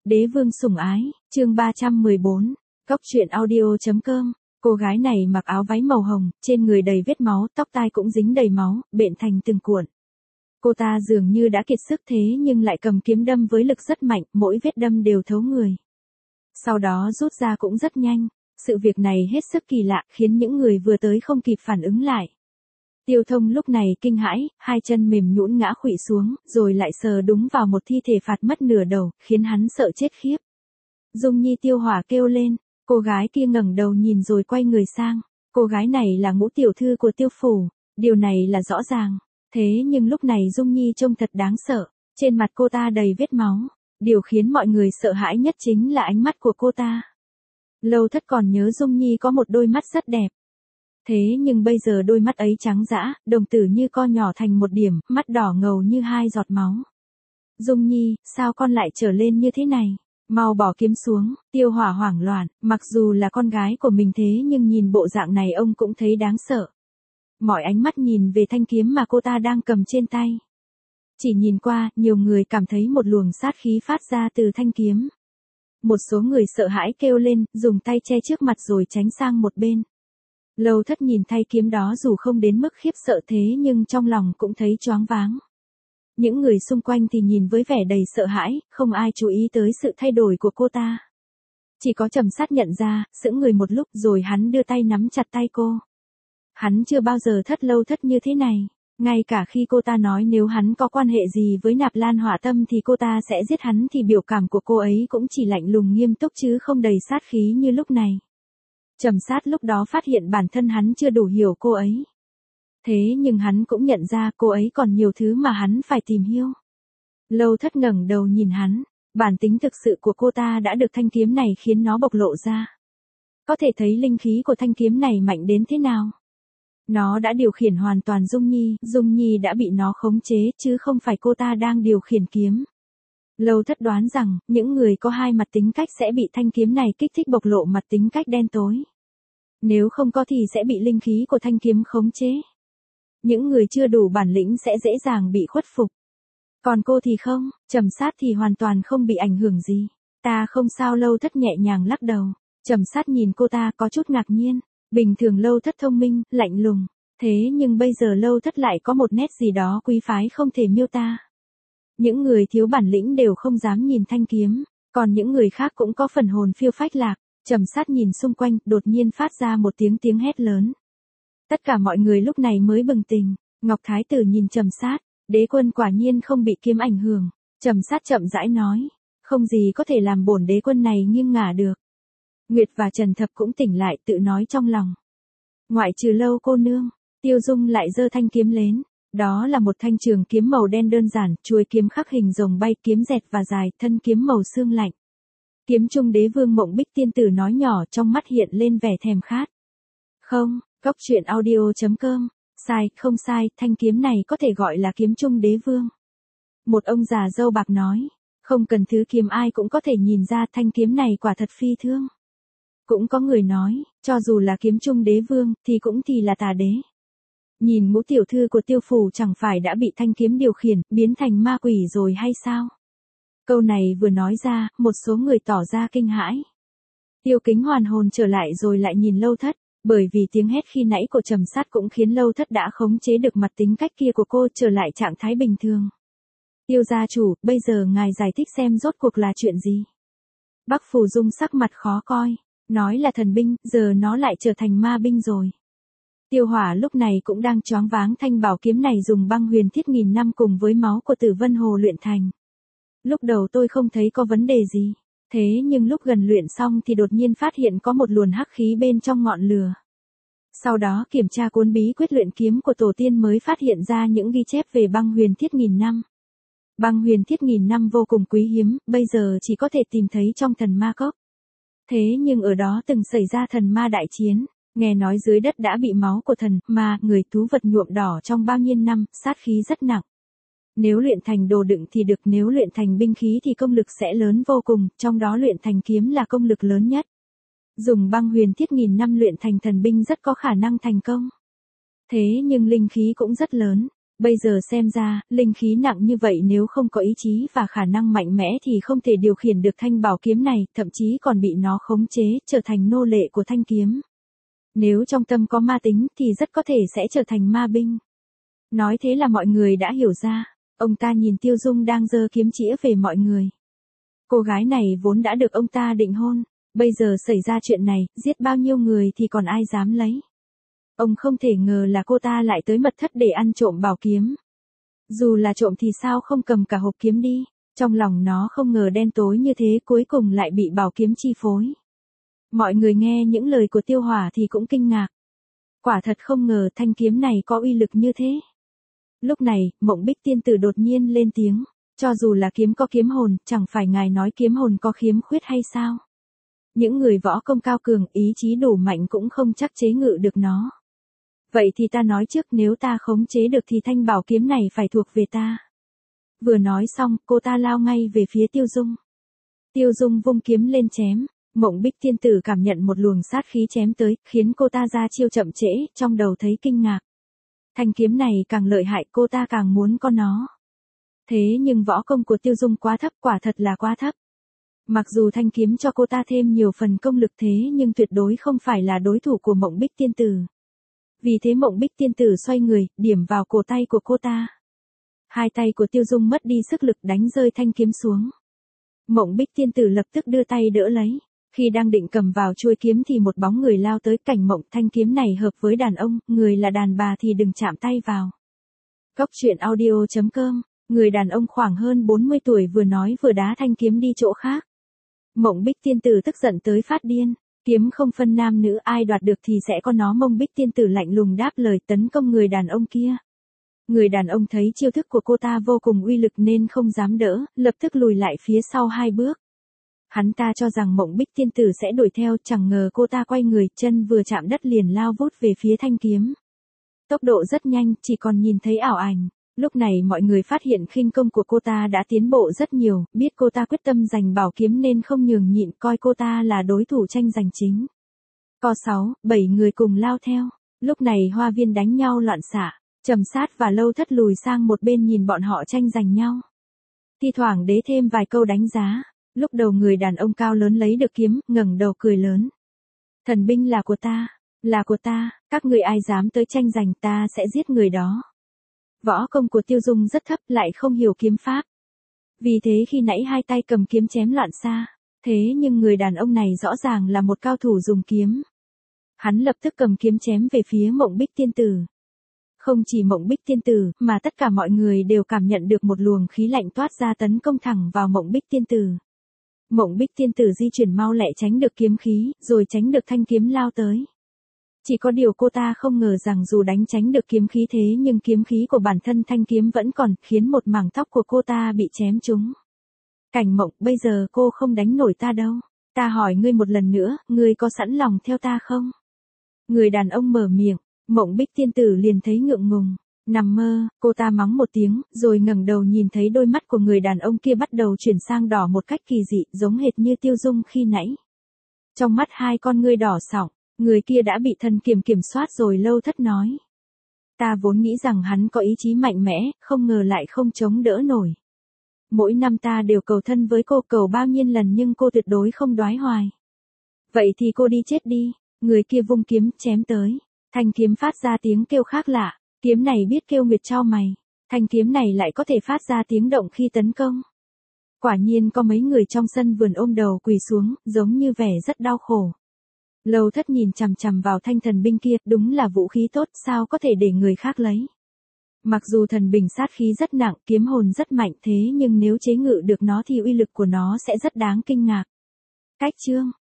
Đế vương sủng ái, chương 314, Cốc truyện audio.com. Cô gái này mặc áo váy màu hồng, trên người đầy vết máu, tóc tai cũng dính đầy máu, bện thành từng cuộn. Cô ta dường như đã kiệt sức thế nhưng lại cầm kiếm đâm với lực rất mạnh, mỗi vết đâm đều thấu người. Sau đó rút ra cũng rất nhanh. Sự việc này hết sức kỳ lạ, khiến những người vừa tới không kịp phản ứng lại. Tiêu Thông lúc này kinh hãi, hai chân mềm nhũn ngã khuỵu xuống, rồi lại sờ đúng vào một thi thể phạt mất nửa đầu, khiến hắn sợ chết khiếp. Dung Nhi Tiêu Hỏa kêu lên, cô gái kia ngẩng đầu nhìn rồi quay người sang. Cô gái này là Ngũ tiểu thư của Tiêu phủ, điều này là rõ ràng. Thế nhưng lúc này Dung Nhi trông thật đáng sợ, trên mặt cô ta đầy vết máu. Điều khiến mọi người sợ hãi nhất chính là ánh mắt của cô ta. Lâu Thất còn nhớ Dung Nhi có một đôi mắt rất đẹp. Thế nhưng bây giờ đôi mắt ấy trắng dã, đồng tử như co nhỏ thành một điểm, mắt đỏ ngầu như hai giọt máu. Dung Nhi, sao con lại trở lên như thế này? Mau bỏ kiếm xuống. Tiêu Hỏa hoảng loạn, mặc dù là con gái của mình thế nhưng nhìn bộ dạng này ông cũng thấy đáng sợ. Mọi ánh mắt nhìn về thanh kiếm mà cô ta đang cầm trên tay. Chỉ nhìn qua, nhiều người cảm thấy một luồng sát khí phát ra từ thanh kiếm. Một số người sợ hãi kêu lên, dùng tay che trước mặt rồi tránh sang một bên. Lâu Thất nhìn thanh kiếm đó dù không đến mức khiếp sợ thế nhưng trong lòng cũng thấy choáng váng. Những người xung quanh thì nhìn với vẻ đầy sợ hãi, không ai chú ý tới sự thay đổi của cô ta. Chỉ có Trầm Sát nhận ra, sững người một lúc rồi hắn đưa tay nắm chặt tay cô. Hắn chưa bao giờ thất Lâu Thất như thế này. Ngay cả khi cô ta nói nếu hắn có quan hệ gì với Nạp Lan Hỏa Tâm thì cô ta sẽ giết hắn thì biểu cảm của cô ấy cũng chỉ lạnh lùng nghiêm túc chứ không đầy sát khí như lúc này. Trầm Sát lúc đó phát hiện bản thân hắn chưa đủ hiểu cô ấy. Thế nhưng hắn cũng nhận ra cô ấy còn nhiều thứ mà hắn phải tìm hiểu. Lâu Thất ngẩng đầu nhìn hắn, bản tính thực sự của cô ta đã được thanh kiếm này khiến nó bộc lộ ra. Có thể thấy linh khí của thanh kiếm này mạnh đến thế nào. Nó đã điều khiển hoàn toàn Dung Nhi đã bị nó khống chế chứ không phải cô ta đang điều khiển kiếm. Lâu Thất đoán rằng, những người có hai mặt tính cách sẽ bị thanh kiếm này kích thích bộc lộ mặt tính cách đen tối. Nếu không có thì sẽ bị linh khí của thanh kiếm khống chế. Những người chưa đủ bản lĩnh sẽ dễ dàng bị khuất phục. Còn cô thì không, Trầm Sát thì hoàn toàn không bị ảnh hưởng gì. Ta không sao. Lâu Thất nhẹ nhàng lắc đầu. Trầm Sát nhìn cô ta có chút ngạc nhiên. Bình thường Lâu Thất thông minh, lạnh lùng. Thế nhưng bây giờ Lâu Thất lại có một nét gì đó quý phái không thể miêu tả. Những người thiếu bản lĩnh đều không dám nhìn thanh kiếm, còn những người khác cũng có phần hồn phiêu phách lạc. Trầm Sát nhìn xung quanh, đột nhiên phát ra một tiếng hét lớn. Tất cả mọi người lúc này mới bừng tỉnh. Ngọc Thái Tử nhìn Trầm Sát, đế quân quả nhiên không bị kiếm ảnh hưởng. Trầm Sát chậm rãi nói, không gì có thể làm bổn đế quân này nghiêng ngả được. Nguyệt và Trần Thập cũng tỉnh lại tự nói trong lòng. Ngoại trừ Lâu cô nương, Tiêu Dung lại giơ thanh kiếm lên. Đó là một thanh trường kiếm màu đen đơn giản, chuôi kiếm khắc hình rồng bay, kiếm dẹt và dài, thân kiếm màu xương lạnh. Kiếm trung đế vương Mộng Bích tiên tử nói nhỏ, trong mắt hiện lên vẻ thèm khát. Không, Cốc truyện audio.com, sai, không sai, thanh kiếm này có thể gọi là kiếm trung đế vương. Một ông già râu bạc nói, không cần thứ kiếm ai cũng có thể nhìn ra thanh kiếm này quả thật phi thương. Cũng có người nói, cho dù là kiếm trung đế vương, thì cũng là tà đế. Nhìn Ngũ tiểu thư của Tiêu phủ chẳng phải đã bị thanh kiếm điều khiển, biến thành ma quỷ rồi hay sao? Câu này vừa nói ra, một số người tỏ ra kinh hãi. Tiêu Kính hoàn hồn trở lại rồi lại nhìn Lâu Thất, bởi vì tiếng hét khi nãy của Trầm Sát cũng khiến Lâu Thất đã khống chế được mặt tính cách kia của cô trở lại trạng thái bình thường. Tiêu gia chủ, bây giờ ngài giải thích xem rốt cuộc là chuyện gì? Bắc Phù Dung sắc mặt khó coi, nói là thần binh, giờ nó lại trở thành ma binh rồi. Tiêu Hỏa lúc này cũng đang choáng váng, thanh bảo kiếm này dùng băng huyền thiết nghìn năm cùng với máu của Tử Vân Hồ luyện thành. Lúc đầu tôi không thấy có vấn đề gì, thế nhưng lúc gần luyện xong thì đột nhiên phát hiện có một luồng hắc khí bên trong ngọn lửa. Sau đó kiểm tra cuốn bí quyết luyện kiếm của tổ tiên mới phát hiện ra những ghi chép về băng huyền thiết nghìn năm. Băng huyền thiết nghìn năm vô cùng quý hiếm, bây giờ chỉ có thể tìm thấy trong thần ma cốc. Thế nhưng ở đó từng xảy ra thần ma đại chiến. Nghe nói dưới đất đã bị máu của thần, ma, người, thú vật nhuộm đỏ trong bao nhiêu năm, sát khí rất nặng. Nếu luyện thành đồ đựng thì được, nếu luyện thành binh khí thì công lực sẽ lớn vô cùng, trong đó luyện thành kiếm là công lực lớn nhất. Dùng băng huyền thiết nghìn năm luyện thành thần binh rất có khả năng thành công. Thế nhưng linh khí cũng rất lớn. Bây giờ xem ra, linh khí nặng như vậy nếu không có ý chí và khả năng mạnh mẽ thì không thể điều khiển được thanh bảo kiếm này, thậm chí còn bị nó khống chế, trở thành nô lệ của thanh kiếm. Nếu trong tâm có ma tính thì rất có thể sẽ trở thành ma binh. Nói thế là mọi người đã hiểu ra. Ông ta nhìn Tiêu Dung đang giơ kiếm chĩa về mọi người. Cô gái này vốn đã được ông ta định hôn. Bây giờ xảy ra chuyện này, giết bao nhiêu người thì còn ai dám lấy. Ông không thể ngờ là cô ta lại tới mật thất để ăn trộm bảo kiếm. Dù là trộm thì sao không cầm cả hộp kiếm đi. Trong lòng nó không ngờ đen tối như thế cuối cùng lại bị bảo kiếm chi phối. Mọi người nghe những lời của Tiêu Hỏa thì cũng kinh ngạc. Quả thật không ngờ thanh kiếm này có uy lực như thế. Lúc này, Mộng Bích tiên tử đột nhiên lên tiếng. Cho dù là kiếm có kiếm hồn, chẳng phải ngài nói kiếm hồn có khiếm khuyết hay sao? Những người võ công cao cường, ý chí đủ mạnh cũng không chắc chế ngự được nó. Vậy thì ta nói trước, nếu ta khống chế được thì thanh bảo kiếm này phải thuộc về ta. Vừa nói xong, cô ta lao ngay về phía Tiêu Dung. Tiêu Dung vung kiếm lên chém. Mộng Bích tiên tử cảm nhận một luồng sát khí chém tới, khiến cô ta ra chiêu chậm trễ, trong đầu thấy kinh ngạc. Thanh kiếm này càng lợi hại, cô ta càng muốn có nó. Thế nhưng võ công của Tiêu Dung quá thấp, quả thật là quá thấp. Mặc dù thanh kiếm cho cô ta thêm nhiều phần công lực thế nhưng tuyệt đối không phải là đối thủ của Mộng Bích tiên tử. Vì thế Mộng Bích tiên tử xoay người, điểm vào cổ tay của cô ta. Hai tay của Tiêu Dung mất đi sức lực đánh rơi thanh kiếm xuống. Mộng Bích tiên tử lập tức đưa tay đỡ lấy. Khi đang định cầm vào chuôi kiếm thì một bóng người lao tới. Cảnh Mộng, thanh kiếm này hợp với đàn ông, người là đàn bà thì đừng chạm tay vào. Góc truyện audio.com. Người đàn ông khoảng hơn 40 tuổi vừa nói vừa đá thanh kiếm đi chỗ khác. Mộng Bích tiên tử tức giận tới phát điên. Kiếm không phân nam nữ, ai đoạt được thì sẽ có nó. Mộng Bích tiên tử lạnh lùng đáp lời tấn công người đàn ông kia. Người đàn ông thấy chiêu thức của cô ta vô cùng uy lực nên không dám đỡ, lập tức lùi lại phía sau 2 bước. Hắn ta cho rằng Mộng Bích tiên tử sẽ đuổi theo, chẳng ngờ cô ta quay người, chân vừa chạm đất liền lao vút về phía thanh kiếm. Tốc độ rất nhanh, chỉ còn nhìn thấy ảo ảnh. Lúc này mọi người phát hiện khinh công của cô ta đã tiến bộ rất nhiều, biết cô ta quyết tâm giành bảo kiếm nên không nhường nhịn, coi cô ta là đối thủ tranh giành chính. Có 6, 7 người cùng lao theo. Lúc này Hoa Viên đánh nhau loạn xạ, Trầm Sát và Lâu Thất lùi sang một bên nhìn bọn họ tranh giành nhau. Thi thoảng đế thêm vài câu đánh giá. Lúc đầu người đàn ông cao lớn lấy được kiếm, ngẩng đầu cười lớn. Thần binh là của ta, các người ai dám tới tranh giành ta sẽ giết người đó. Võ công của Tiêu Dung rất thấp, lại không hiểu kiếm pháp. Vì thế khi nãy hai tay cầm kiếm chém loạn xạ. Thế nhưng người đàn ông này rõ ràng là một cao thủ dùng kiếm. Hắn lập tức cầm kiếm chém về phía Mộng Bích tiên tử. Không chỉ Mộng Bích tiên tử, mà tất cả mọi người đều cảm nhận được một luồng khí lạnh toát ra tấn công thẳng vào Mộng Bích tiên tử. Mộng Bích tiên tử di chuyển mau lẹ tránh được kiếm khí, rồi tránh được thanh kiếm lao tới. Chỉ có điều cô ta không ngờ rằng dù đánh tránh được kiếm khí thế nhưng kiếm khí của bản thân thanh kiếm vẫn còn, khiến một mảng tóc của cô ta bị chém trúng. Cảnh Mộng, bây giờ cô không đánh nổi ta đâu. Ta hỏi ngươi một lần nữa, ngươi có sẵn lòng theo ta không? Người đàn ông mở miệng, Mộng Bích tiên tử liền thấy ngượng ngùng. Nằm mơ, cô ta mắng một tiếng, rồi ngẩng đầu nhìn thấy đôi mắt của người đàn ông kia bắt đầu chuyển sang đỏ một cách kỳ dị, giống hệt như Tiêu Dung khi nãy. Trong mắt hai con ngươi đỏ sọng, người kia đã bị thần kiểm soát rồi. Lâu Thất nói. Ta vốn nghĩ rằng hắn có ý chí mạnh mẽ, không ngờ lại không chống đỡ nổi. Mỗi năm ta đều cầu thân với cô, cầu bao nhiêu lần nhưng cô tuyệt đối không đoái hoài. Vậy thì cô đi chết đi. Người kia vung kiếm chém tới. Thanh kiếm phát ra tiếng kêu khác lạ. Kiếm này biết kêu nguyệt chau mày. Thanh kiếm này lại có thể phát ra tiếng động khi tấn công. Quả nhiên có mấy người trong sân vườn ôm đầu quỳ xuống, giống như vẻ rất đau khổ. Lâu Thất nhìn chằm chằm vào thanh thần binh kia, đúng là vũ khí tốt, sao có thể để người khác lấy. Mặc dù thần binh sát khí rất nặng, kiếm hồn rất mạnh, thế nhưng nếu chế ngự được nó thì uy lực của nó sẽ rất đáng kinh ngạc. Cách chương